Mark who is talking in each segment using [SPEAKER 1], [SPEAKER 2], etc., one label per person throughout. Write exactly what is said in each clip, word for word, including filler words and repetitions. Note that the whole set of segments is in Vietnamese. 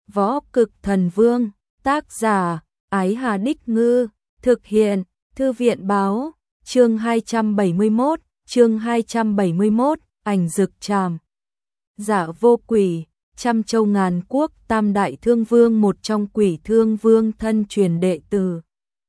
[SPEAKER 1] Võ Cực Thần Vương, tác giả, Ái Hà Đích Ngư, thực hiện, Thư viện Báo, chương hai trăm bảy mươi mốt, chương hai trăm bảy mươi mốt, ảnh dực tràm. Dạ Vô Quỷ, trăm châu ngàn quốc, tam đại thương vương, một trong Quỷ Thương Vương thân truyền đệ tử.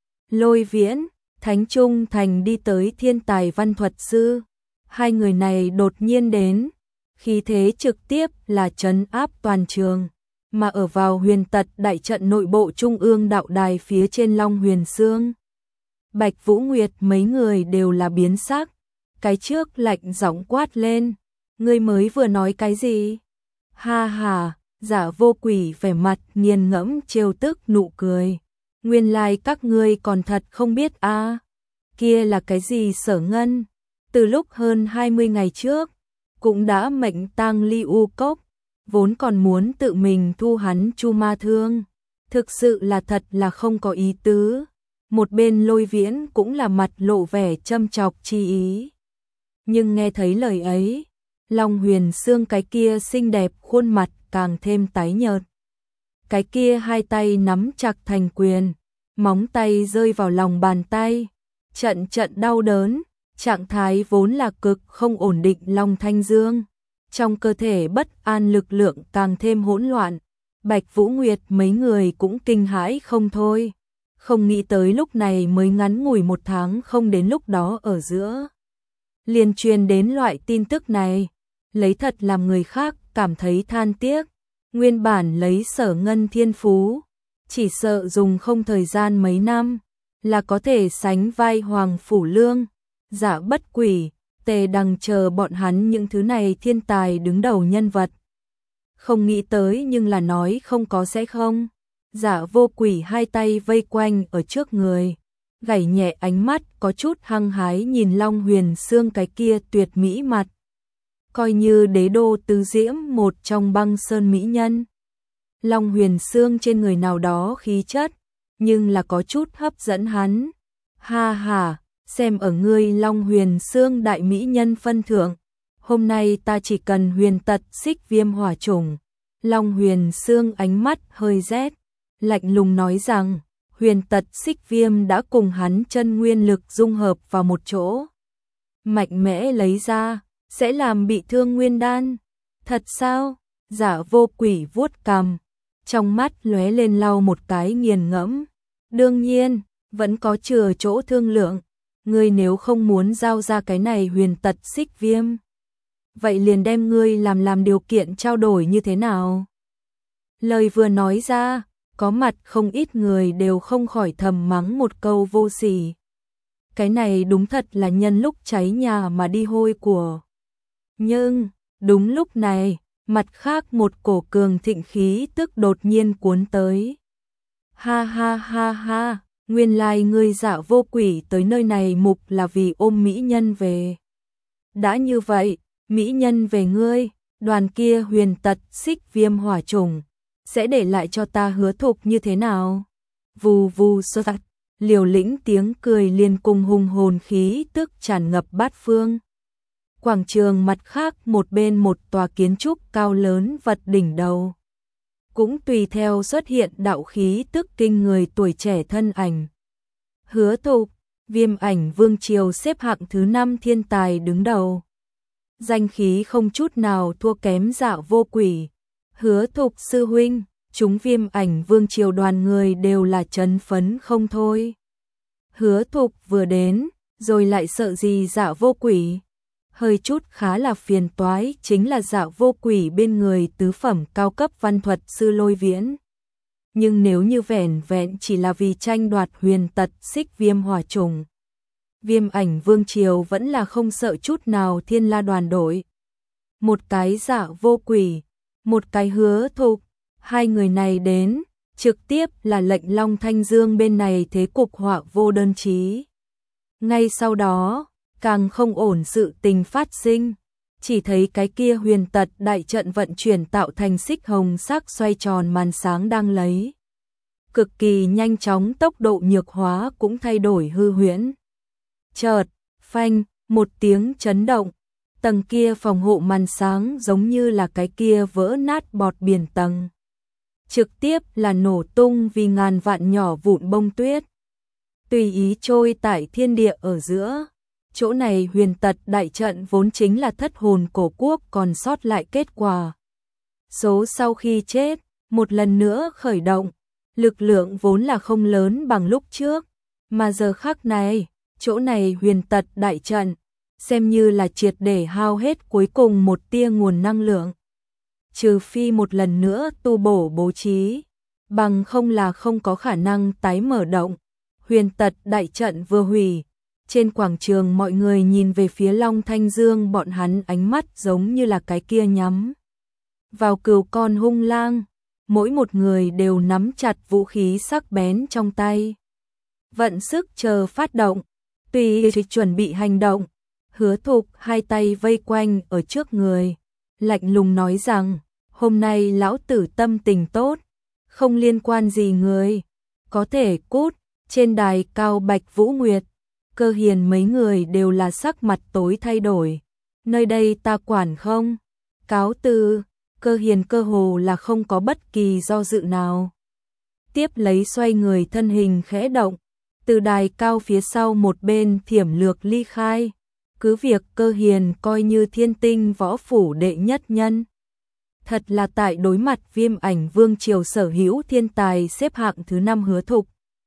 [SPEAKER 1] Lôi Viễn, Thánh Trung Thành đi tới Thiên Tài Văn Thuật Sư. Hai người này đột nhiên đến, khí thế trực tiếp là trấn áp toàn trường, mà ở vào Huyền Tật đại trận nội bộ trung ương đạo đài phía trên Long Huyền Xương. Bạch Vũ Nguyệt mấy người đều là biến sắc, cái trước lạnh giọng quát lên, ngươi mới vừa nói cái gì? Ha ha, Dạ Vô Quỷ vẻ mặt nghiền ngẫm trêu tức nụ cười. Nguyên lai like các ngươi còn thật không biết a à. Kia là cái gì Sở Ngân? Từ lúc hơn hai mươi ngày trước, cũng đã mệnh tang Ly U Cốc, vốn còn muốn tự mình thu hắn Chu Ma Thương. Thực sự là thật là không có ý tứ. Một bên Lôi Viễn cũng là mặt lộ vẻ châm chọc chi ý. Nhưng nghe thấy lời ấy, Long Huyền Xương cái kia xinh đẹp khuôn mặt càng thêm tái nhợt. Cái kia hai tay nắm chặt thành quyền, móng tay rơi vào lòng bàn tay, trận trận đau đớn, trạng thái vốn là cực không ổn định Long Thanh Dương. Trong cơ thể bất an lực lượng càng thêm hỗn loạn, Bạch Vũ Nguyệt mấy người cũng kinh hãi không thôi. Không nghĩ tới lúc này mới ngắn ngủi một tháng không đến lúc đó ở giữa. Liền truyền đến loại tin tức này, lấy thật làm người khác cảm thấy than tiếc. Nguyên bản lấy Sở Ngân thiên phú, chỉ sợ dùng không thời gian mấy năm, là có thể sánh vai Hoàng Phủ Lương, Dạ Bất Quỷ, Tề Đằng chờ bọn hắn những thứ này thiên tài đứng đầu nhân vật. Không nghĩ tới nhưng là nói không có sẽ không. Dạ Vô Quỷ hai tay vây quanh ở trước người, gảy nhẹ ánh mắt có chút hăng hái nhìn Long Huyền Xương cái kia tuyệt mỹ mặt. Coi như đế đô tứ diễm một trong băng sơn mỹ nhân. Long Huyền Xương trên người nào đó khí chất, nhưng là có chút hấp dẫn hắn. Ha ha, xem ở ngươi Long Huyền Xương đại mỹ nhân phân thượng, hôm nay ta chỉ cần huyền tật xích viêm hỏa chủng. Long Huyền Xương ánh mắt hơi rét, lạnh lùng nói rằng, huyền tật xích viêm đã cùng hắn chân nguyên lực dung hợp vào một chỗ. Mạnh mẽ lấy ra, sẽ làm bị thương nguyên đan. Thật sao? Dạ Vô Quỷ vuốt cằm, trong mắt lóe lên lau một cái nghiền ngẫm. Đương nhiên, vẫn có chừa chỗ thương lượng. Ngươi nếu không muốn giao ra cái này huyền tật xích viêm, vậy liền đem ngươi làm làm điều kiện trao đổi như thế nào? Lời vừa nói ra, có mặt không ít người đều không khỏi thầm mắng một câu vô sỉ. Cái này đúng thật là nhân lúc cháy nhà mà đi hôi của. Nhưng, đúng lúc này, mặt khác một cổ cường thịnh khí tức đột nhiên cuốn tới. Ha ha ha ha, nguyên lai ngươi Dạ Vô Quỷ tới nơi này mục là vì ôm mỹ nhân về. Đã như vậy, mỹ nhân về ngươi, đoàn kia huyền tật xích viêm hỏa chủng, sẽ để lại cho ta Hứa Thục như thế nào? Vù vù sơ tạch, liều lĩnh tiếng cười liền cùng hùng hồn khí tức tràn ngập bát phương. Quảng trường mặt khác một bên một tòa kiến trúc cao lớn vật đỉnh đầu, cũng tùy theo xuất hiện đạo khí tức kinh người tuổi trẻ thân ảnh. Hứa Thục, Viêm Ảnh Vương triều xếp hạng thứ năm thiên tài đứng đầu. Danh khí không chút nào thua kém Dạ Vô Quỷ. Hứa Thục sư huynh, chúng Viêm Ảnh Vương triều đoàn người đều là chấn phấn không thôi. Hứa Thục vừa đến, rồi lại sợ gì Dạ Vô Quỷ? Hơi chút khá là phiền toái chính là Dạ Vô Quỷ bên người tứ phẩm cao cấp văn thuật sư Lôi Viễn. Nhưng nếu như vẻn vẹn chỉ là vì tranh đoạt huyền tật xích viêm hỏa trùng, Viêm Ảnh Vương triều vẫn là không sợ chút nào Thiên La đoàn đội. Một cái Dạ Vô Quỷ, một cái Hứa Thục, hai người này đến, trực tiếp là lệnh Long Thanh Dương bên này thế cục họa vô đơn chí. Ngay sau đó, càng không ổn sự tình phát sinh, chỉ thấy cái kia huyền tật đại trận vận chuyển tạo thành xích hồng sắc xoay tròn màn sáng đang lấy cực kỳ nhanh chóng tốc độ nhược hóa cũng thay đổi hư huyễn. Chợt, phanh, một tiếng chấn động, tầng kia phòng hộ màn sáng giống như là cái kia vỡ nát bọt biển tầng. trực tiếp là nổ tung vì ngàn vạn nhỏ vụn bông tuyết. Tùy ý trôi tại thiên địa ở giữa. Chỗ này huyền tật đại trận vốn chính là thất hồn cổ quốc còn sót lại kết quả. Số sau khi chết, một lần nữa khởi động, lực lượng vốn là không lớn bằng lúc trước, mà giờ khắc này, chỗ này huyền tật đại trận, xem như là triệt để hao hết cuối cùng một tia nguồn năng lượng. Trừ phi một lần nữa tu bổ bố trí, bằng không là không có khả năng tái mở động. Huyền tật đại trận vừa hủy, trên quảng trường mọi người nhìn về phía Long Thanh Dương, bọn hắn ánh mắt giống như là cái kia nhắm vào cừu con hung lang, mỗi một người đều nắm chặt vũ khí sắc bén trong tay. Vận sức chờ phát động, tùy chuẩn bị hành động. Hứa Thục hai tay vây quanh ở trước người, lạnh lùng nói rằng, hôm nay lão tử tâm tình tốt, không liên quan gì người, có thể cút. Trên đài cao Bạch Vũ Nguyệt, Cơ Hiền mấy người đều là sắc mặt tối thay đổi. Nơi đây ta quản không? Cáo từ. Cơ Hiền cơ hồ là không có bất kỳ do dự nào. Tiếp lấy xoay người thân hình khẽ động, từ đài cao phía sau một bên thiểm lược ly khai. Cứ việc Cơ Hiền coi như thiên tinh võ phủ đệ nhất nhân. Thật là tại đối mặt Viêm Ảnh Vương triều sở hữu thiên tài xếp hạng thứ năm Hứa Thục,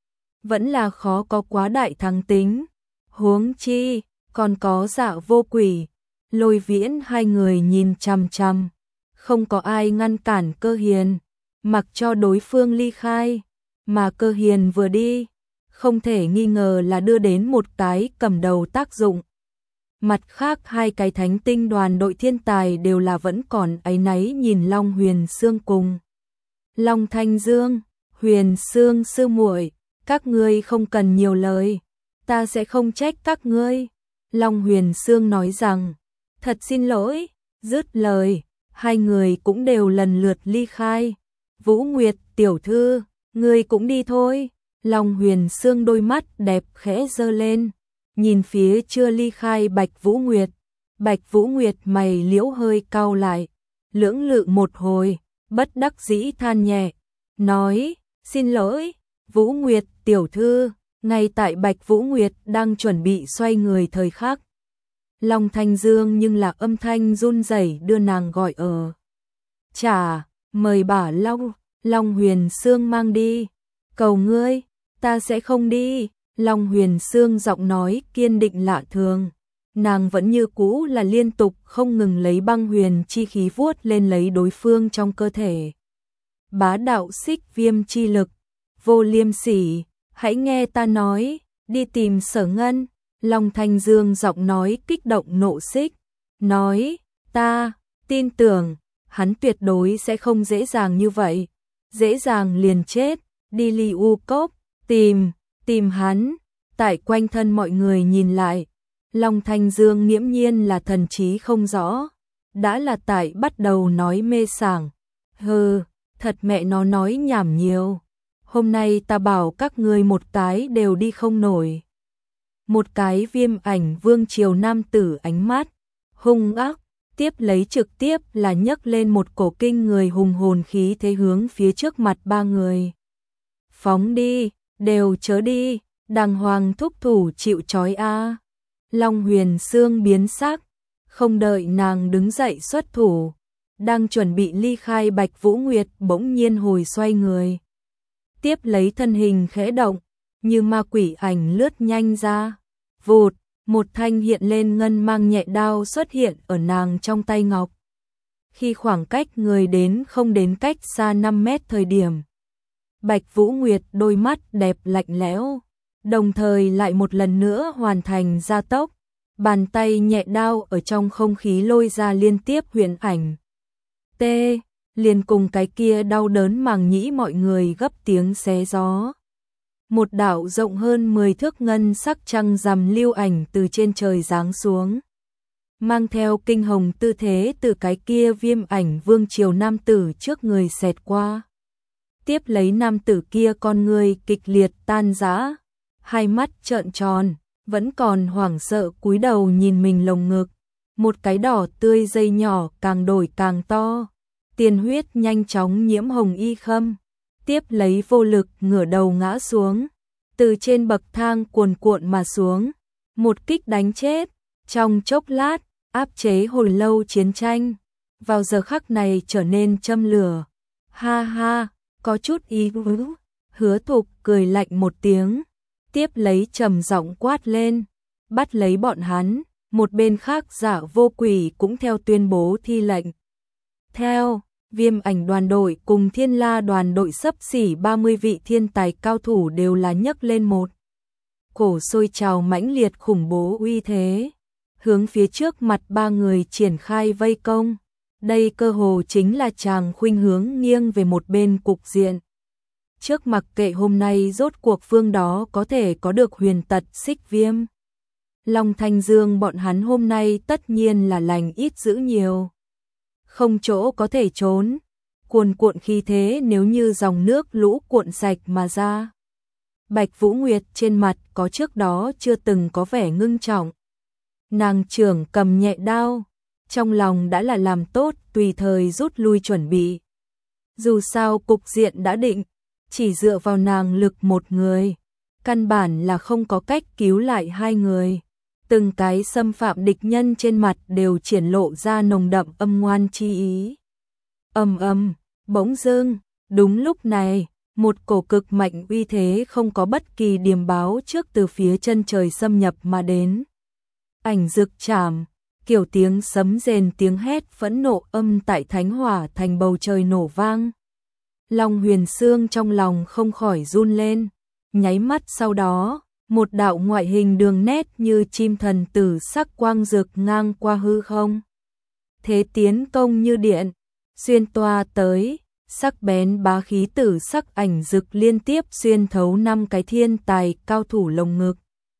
[SPEAKER 1] vẫn là khó có quá đại thắng tính. Huống chi, còn có Dạ Vô Quỷ, Lôi Viễn hai người nhìn chằm chằm, không có ai ngăn cản Cơ Hiền, mặc cho đối phương ly khai, mà Cơ Hiền vừa đi, không thể nghi ngờ là đưa đến một cái cầm đầu tác dụng. Mặt khác hai cái thánh tinh đoàn đội thiên tài đều là vẫn còn áy náy nhìn Long Huyền Sương cùng Long Thanh Dương. Huyền Sương sư muội, các ngươi không cần nhiều lời, ta sẽ không trách các ngươi. Long Huyền Sương nói rằng, thật xin lỗi. Dứt lời, hai người cũng đều lần lượt ly khai. Vũ Nguyệt tiểu thư, ngươi cũng đi thôi. Long Huyền Sương đôi mắt đẹp khẽ giơ lên, nhìn phía chưa ly khai Bạch Vũ Nguyệt. Bạch Vũ Nguyệt mày liễu hơi cau lại, lưỡng lự một hồi, bất đắc dĩ than nhẹ, nói, xin lỗi. Vũ Nguyệt tiểu thư, ngay tại Bạch Vũ Nguyệt đang chuẩn bị xoay người thời khắc, Long Thanh Dương nhưng là âm thanh run rẩy đưa nàng gọi ở. Chà, mời bà Long, Long Huyền Sương mang đi. Cầu ngươi, ta sẽ không đi. Long Huyền Sương giọng nói kiên định lạ thường. Nàng vẫn như cũ là liên tục không ngừng lấy băng huyền chi khí vuốt lên lấy đối phương trong cơ thể. Bá đạo xích viêm chi lực. Vô Liêm Sỉ, hãy nghe ta nói, đi tìm Sở Ngân. Long Thanh Dương giọng nói kích động nộ xích, nói, ta tin tưởng, hắn tuyệt đối sẽ không dễ dàng như vậy, dễ dàng liền chết, đi Ly U Cốc, tìm, tìm hắn. Tại quanh thân mọi người nhìn lại, Long Thanh Dương nghiễm nhiên là thần trí không rõ, đã là tại bắt đầu nói mê sảng. Hừ, thật mẹ nó nói nhảm nhiều. Hôm nay ta bảo các ngươi một cái đều đi không nổi. Một cái Viêm Ảnh Vương triều nam tử ánh mắt hung ác, tiếp lấy trực tiếp là nhấc lên một cổ kinh người hùng hồn khí thế hướng phía trước mặt ba người. Phóng đi, đều chớ đi, đàng hoàng thúc thủ chịu trói a. Long Huyền Sương biến sắc, không đợi nàng đứng dậy xuất thủ, đang chuẩn bị ly khai Bạch Vũ Nguyệt bỗng nhiên hồi xoay người. Tiếp lấy thân hình khẽ động, như ma quỷ ảnh lướt nhanh ra. Vụt, một thanh hiện lên ngân mang nhẹ đao xuất hiện ở nàng trong tay ngọc. Khi khoảng cách người đến không đến cách xa năm mét thời điểm, Bạch Vũ Nguyệt đôi mắt đẹp lạnh lẽo, đồng thời lại một lần nữa hoàn thành gia tốc. Bàn tay nhẹ đao ở trong không khí lôi ra liên tiếp huyền ảnh. T, liền cùng cái kia đau đớn màng nhĩ mọi người gấp tiếng xé gió. Một đạo rộng hơn mười thước ngân sắc trăng rằm lưu ảnh từ trên trời giáng xuống, mang theo kinh hồng tư thế từ cái kia Viêm Ảnh Vương triều nam tử trước người xẹt qua. Tiếp lấy nam tử kia con người kịch liệt tan rã, hai mắt trợn tròn, vẫn còn hoảng sợ cúi đầu nhìn mình lồng ngực. Một cái đỏ tươi dây nhỏ càng đổi càng to, tiền huyết nhanh chóng nhiễm hồng y khâm. tiếp lấy vô lực ngửa đầu ngã xuống, từ trên bậc thang cuồn cuộn mà xuống, một kích đánh chết, trong chốc lát, áp chế hồi lâu chiến tranh, vào giờ khắc này trở nên châm lửa. Ha ha, có chút ý tứ. Hứa Thục cười lạnh một tiếng, tiếp lấy trầm giọng quát lên, bắt lấy bọn hắn, một bên khác Dạ Vô Quỷ cũng theo tuyên bố thi lệnh. Theo, Viêm Ảnh đoàn đội cùng Thiên La đoàn đội xấp xỉ ba mươi vị thiên tài cao thủ đều là nhấc lên một cổ sôi trào mãnh liệt khủng bố uy thế, hướng phía trước mặt ba người triển khai vây công. Đây cơ hồ chính là chàng khuynh hướng nghiêng về một bên cục diện. Trước mặc kệ hôm nay rốt cuộc phương đó có thể có được huyền tật Xích Viêm, Long Thanh Dương bọn hắn hôm nay tất nhiên là lành ít dữ nhiều. Không chỗ có thể trốn, cuồn cuộn khí thế nếu như dòng nước lũ cuộn sạch mà ra. Bạch Vũ Nguyệt trên mặt có trước đó chưa từng có vẻ ngưng trọng. Nàng trưởng cầm nhẹ đao, trong lòng đã là làm tốt tùy thời rút lui chuẩn bị. Dù sao cục diện đã định, chỉ dựa vào nàng lực một người, căn bản là không có cách cứu lại hai người. Từng cái xâm phạm địch nhân trên mặt đều triển lộ ra nồng đậm âm ngoan chi ý. Ầm ầm, bỗng dưng, đúng lúc này, một cổ cực mạnh uy thế không có bất kỳ điềm báo trước từ phía chân trời xâm nhập mà đến. Ảnh Dực Trảm, kiểu tiếng sấm rền tiếng hét phẫn nộ âm tại Thánh Hỏa thành bầu trời nổ vang. Long Huyền Xương trong lòng không khỏi run lên, nháy mắt sau đó, một đạo ngoại hình đường nét như chim thần tử sắc quang rực ngang qua hư không. Thế tiến công như điện, xuyên toa tới, sắc bén bá khí tử sắc ảnh dực liên tiếp xuyên thấu năm cái thiên tài cao thủ lồng ngực.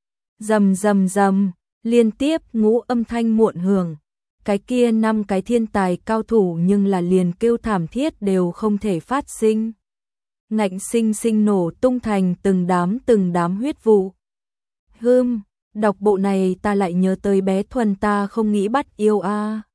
[SPEAKER 1] Rầm rầm rầm, liên tiếp ngũ âm thanh muộn hưởng, cái kia năm cái thiên tài cao thủ nhưng là liền kêu thảm thiết đều không thể phát sinh. Ngạnh sinh sinh nổ tung thành từng đám từng đám huyết vụ. Hưm, đọc bộ này ta lại nhớ tới bé Thuần ta không nghĩ bắt yêu a. À.